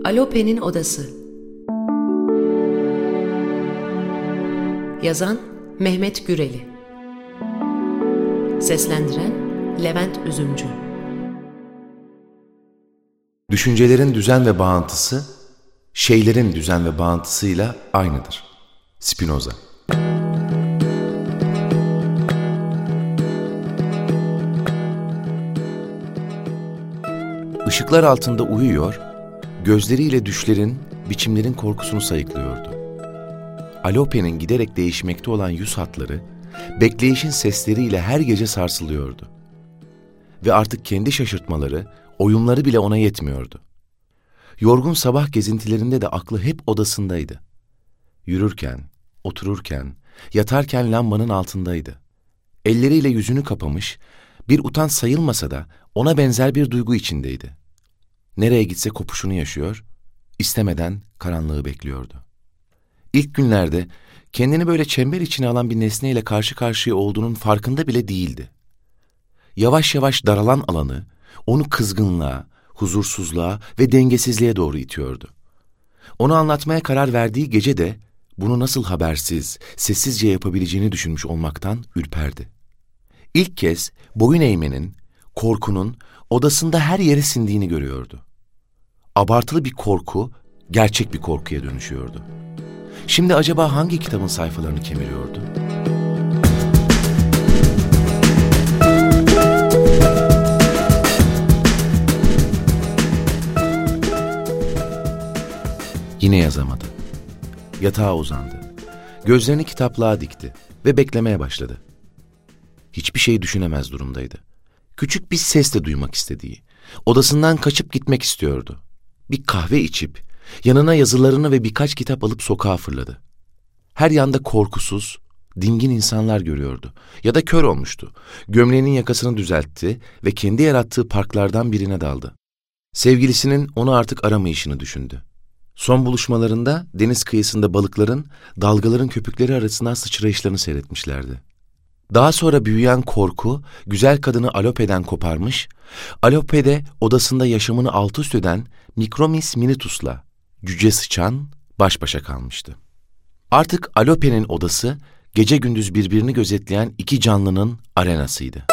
Alope'nin Odası. Yazan Mehmet Güreli. Seslendiren Levent Üzümcü. Düşüncelerin düzen ve bağıntısı, şeylerin düzen ve bağıntısıyla aynıdır. Spinoza. Işıklar altında uyuyor, gözleriyle düşlerin, biçimlerin korkusunu sayıklıyordu. Alope'nin giderek değişmekte olan yüz hatları, bekleyişin sesleriyle her gece sarsılıyordu. Ve artık kendi şaşırtmaları, oyunları bile ona yetmiyordu. Yorgun sabah gezintilerinde de aklı hep odasındaydı. Yürürken, otururken, yatarken lambanın altındaydı. Elleriyle yüzünü kapamış, bir utanç sayılmasa da ona benzer bir duygu içindeydi. Nereye gitse kopuşunu yaşıyor, istemeden karanlığı bekliyordu. İlk günlerde kendini böyle çember içine alan bir nesneyle karşı karşıya olduğunun farkında bile değildi. Yavaş yavaş daralan alanı, onu kızgınlığa, huzursuzluğa ve dengesizliğe doğru itiyordu. Onu anlatmaya karar verdiği gece de bunu nasıl habersiz, sessizce yapabileceğini düşünmüş olmaktan ürperdi. İlk kez boyun eğmenin, korkunun odasında her yere sindiğini görüyordu. Abartılı bir korku, gerçek bir korkuya dönüşüyordu. Şimdi acaba hangi kitabın sayfalarını kemiriyordu? Yine yazamadı. Yatağa uzandı. Gözlerini kitaplığa dikti ve beklemeye başladı. Hiçbir şey düşünemez durumdaydı. Küçük bir ses de duymak istediği, odasından kaçıp gitmek istiyordu. Bir kahve içip, yanına yazılarını ve birkaç kitap alıp sokağa fırladı. Her yanda korkusuz, dingin insanlar görüyordu. Ya da kör olmuştu. Gömleğinin yakasını düzeltti ve kendi yarattığı parklardan birine daldı. Sevgilisinin onu artık aramayışını düşündü. Son buluşmalarında deniz kıyısında balıkların, dalgaların köpükleri arasından sıçrayışlarını seyretmişlerdi. Daha sonra büyüyen korku, güzel kadını Alope'den koparmış, Alope'de odasında yaşamını alt üst eden Micromis Minutus'la, cüce sıçan, baş başa kalmıştı. Artık Alope'nin odası, gece gündüz birbirini gözetleyen iki canlının arenasıydı.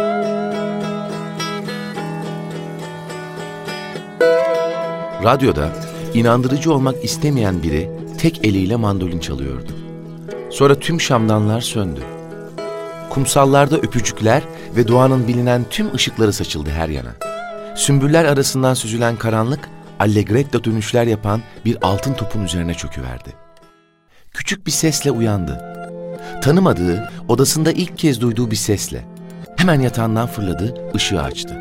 Radyoda, inandırıcı olmak istemeyen biri tek eliyle mandolin çalıyordu. Sonra tüm şamdanlar söndü. Kumsallarda öpücükler ve doğanın bilinen tüm ışıkları saçıldı her yana. Sümbüller arasından süzülen karanlık, allegretto dönüşler yapan bir altın topun üzerine çöküverdi. Küçük bir sesle uyandı. Tanımadığı, odasında ilk kez duyduğu bir sesle. Hemen yatağından fırladı, ışığı açtı.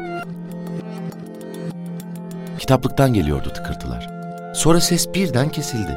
Kitaplıktan geliyordu tıkırtılar. Sonra ses birden kesildi.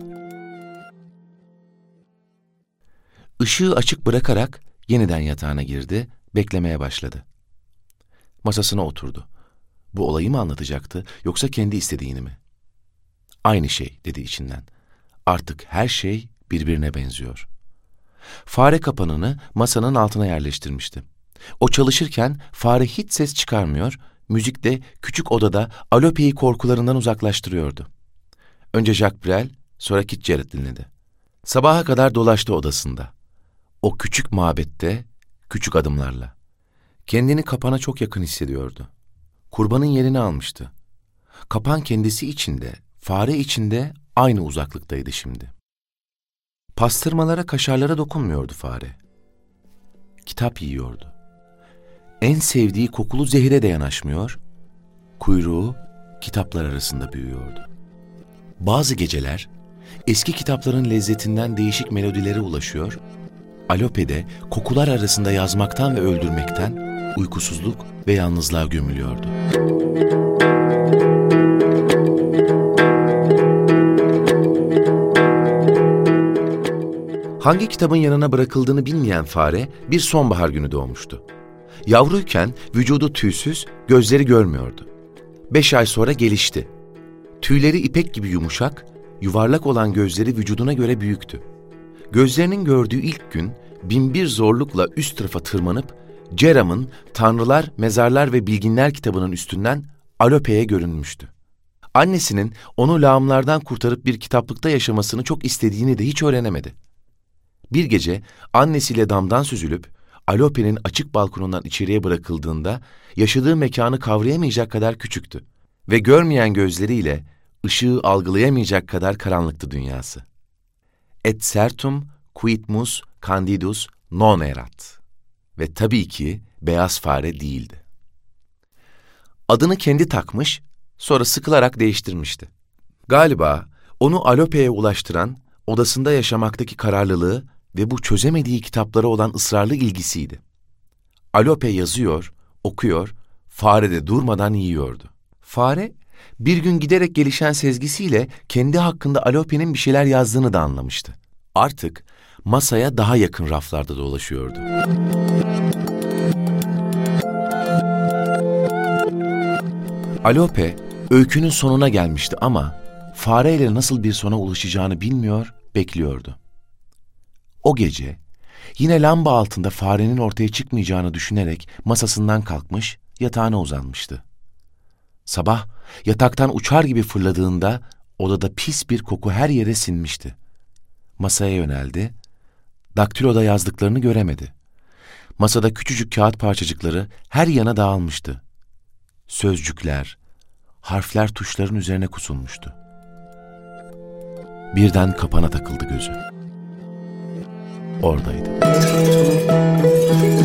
Işığı açık bırakarak yeniden yatağına girdi, beklemeye başladı. Masasına oturdu. Bu olayı mı anlatacaktı, yoksa kendi istediğini mi? Aynı şey, dedi içinden. Artık her şey birbirine benziyor. Fare kapanını masanın altına yerleştirmişti. O çalışırken fare hiç ses çıkarmıyor, müzik de küçük odada Alope'yi korkularından uzaklaştırıyordu. Önce Jacques Brel, sonra Keith Jarrett dinledi. Sabaha kadar dolaştı odasında. O küçük mabette, küçük adımlarla. Kendini kapana çok yakın hissediyordu. Kurbanın yerini almıştı. Kapan kendisi içinde, fare içinde aynı uzaklıktaydı şimdi. Pastırmalara, kaşarlara dokunmuyordu fare. Kitap yiyordu. En sevdiği kokulu zehire de yanaşmıyor, kuyruğu kitaplar arasında büyüyordu. Bazı geceler eski kitapların lezzetinden değişik melodilere ulaşıyor, Alope'de kokular arasında yazmaktan ve öldürmekten uykusuzluk ve yalnızlığa gömülüyordu. Hangi kitabın yanına bırakıldığını bilmeyen fare bir sonbahar günü doğmuştu. Yavruyken vücudu tüysüz, gözleri görmüyordu. 5 ay sonra gelişti. Tüyleri ipek gibi yumuşak, yuvarlak olan gözleri vücuduna göre büyüktü. Gözlerinin gördüğü ilk gün binbir zorlukla üst tarafa tırmanıp Ceram'ın Tanrılar, Mezarlar ve Bilginler kitabının üstünden Alope'ye görünmüştü. Annesinin onu lağımlardan kurtarıp bir kitaplıkta yaşamasını çok istediğini de hiç öğrenemedi. Bir gece annesiyle damdan süzülüp Alope'nin açık balkonundan içeriye bırakıldığında yaşadığı mekanı kavrayamayacak kadar küçüktü ve görmeyen gözleriyle ışığı algılayamayacak kadar karanlıktı dünyası. Et certum quidmus candidus non erat. Ve tabii ki beyaz fare değildi. Adını kendi takmış, sonra sıkılarak değiştirmişti. Galiba onu Alope'ye ulaştıran odasında yaşamaktaki kararlılığı ve bu çözemediği kitaplara olan ısrarlı ilgisiydi. Alope yazıyor, okuyor, fare de durmadan yiyordu. Fare, bir gün giderek gelişen sezgisiyle kendi hakkında Alope'nin bir şeyler yazdığını da anlamıştı. Artık masaya daha yakın raflarda dolaşıyordu. Alope, öykünün sonuna gelmişti ama fareyle nasıl bir sona ulaşacağını bilmiyor, bekliyordu. O gece yine lamba altında farenin ortaya çıkmayacağını düşünerek masasından kalkmış, yatağına uzanmıştı. Sabah yataktan uçar gibi fırladığında odada pis bir koku her yere sinmişti. Masaya yöneldi, daktiloda yazdıklarını göremedi. Masada küçücük kağıt parçacıkları her yana dağılmıştı. Sözcükler, harfler tuşların üzerine kusulmuştu. Birden kapana takıldı gözü. Oradaydı.